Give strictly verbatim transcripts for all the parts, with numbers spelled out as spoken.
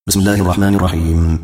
بسم الله الرحمن الرحيم.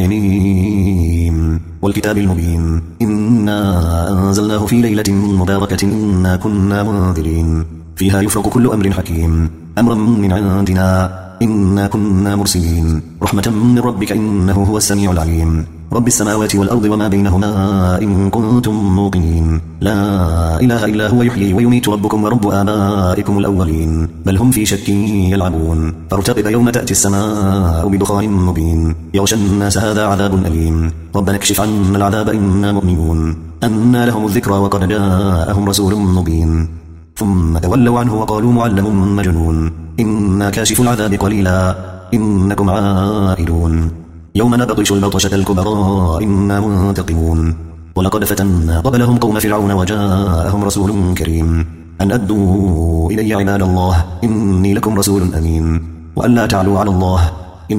حميم والكتاب المبين إنا أنزلناه في ليلة مباركة إنا كنا منذرين فيها يفرق كل أمر حكيم أمرا من عندنا إنا كنا مرسلين رحمة من ربك إنه هو السميع العليم رب السماوات والأرض وما بينهما إن كنتم موقنين لا إله إلا هو يحيي ويميت ربكم ورب آبائكم الأولين بل هم في شك يلعبون فارتقب يوم تأتي السماء بدخان مبين يغشى الناس هذا عذاب أليم ربنا اكشف عنا العذاب إنا مؤمنون أنى لهم الذكرى وقد جاءهم رسول مبين ثم تولوا عنه وقالوا معلم مجنون إنا كاشف العذاب قليلا إنكم عائدون يوم نبطش البطشة الكبرى إنا منتقمون ولقد فتنا قبلهم قوم فرعون وجاءهم رسول كريم أن أدوا إلي عباد الله إني لكم رسول أمين وأن لا تعلوا على الله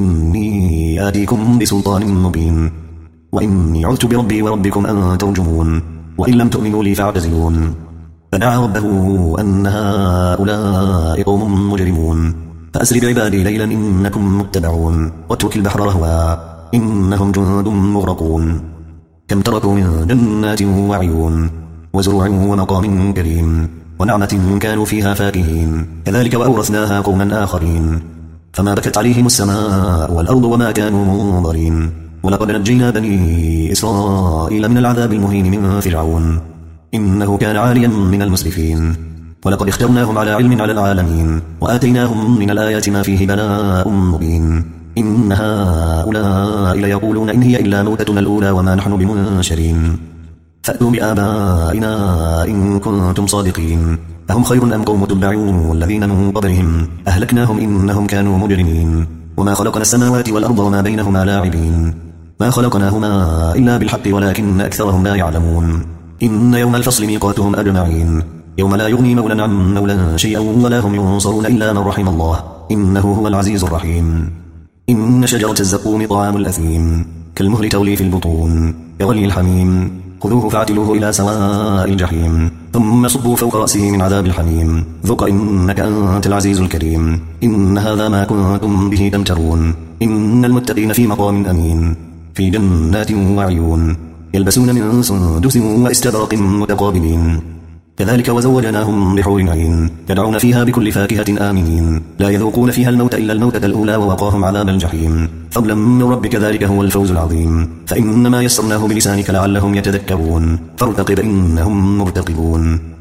إني آتيكم بسلطان مبين وإني عذت بربي وربكم أن ترجمون وإن لم تؤمنوا لي فاعتزلون فدعا ربه أن هؤلاء قوم مجرمون فأسر بعبادي ليلا إنكم متبعون واترك البحر رهوا إنهم جند مغرقون كم تركوا من جنات وعيون وزروع ومقام كريم ونعمة كانوا فيها فاكهين كذلك وأورثناها قوما آخرين فما بكت عليهم السماء والأرض وما كانوا منظرين ولقد نجينا بني إسرائيل من العذاب المهين من فرعون إنه كان عاليا من المسرفين ولقد اخترناهم على علم على العالمين وآتيناهم من الآيات ما فيه بلاء مبين إن هؤلاء ليقولون إن هي إلا موتتنا الأولى وما نحن بمنشرين فأتوا بآبائنا إن كنتم صادقين أهم خير أم قوم تبع والذين من قبلهم أهلكناهم إنهم كانوا مجرمين وما خلقنا السماوات والأرض وما بينهما لاعبين ما خلقناهما إلا بالحق ولكن أكثرهم لا يعلمون إن يوم الفصل ميقاتهم أجمعين يوم لا يغني مولا عن مولا شيئا ولا هم ينصرون إلا من رحم الله إنه هو العزيز الرحيم إن شجرة الزقوم طعام الأثيم كالمهل تغلي في البطون كغلي الحميم خذوه فاعتلوه إلى سواء الجحيم ثم صبوا فوق رأسه من عذاب الحميم ذق إنك أنت العزيز الكريم إن هذا ما كنتم به تمترون إن المتقين في مقام أمين في جنات وعيون يلبسون من سندس واستبرق متقابلين كذلك وزوجناهم بحور عين يدعون فيها بكل فاكهة آمنين لا يذوقون فيها الموت إلا الموتة الأولى ووقاهم عذاب الجحيم فضلا من ربك ذلك هو الفوز العظيم فإنما يسرناه بلسانك لعلهم يتذكرون فارتقب إنهم مرتقبون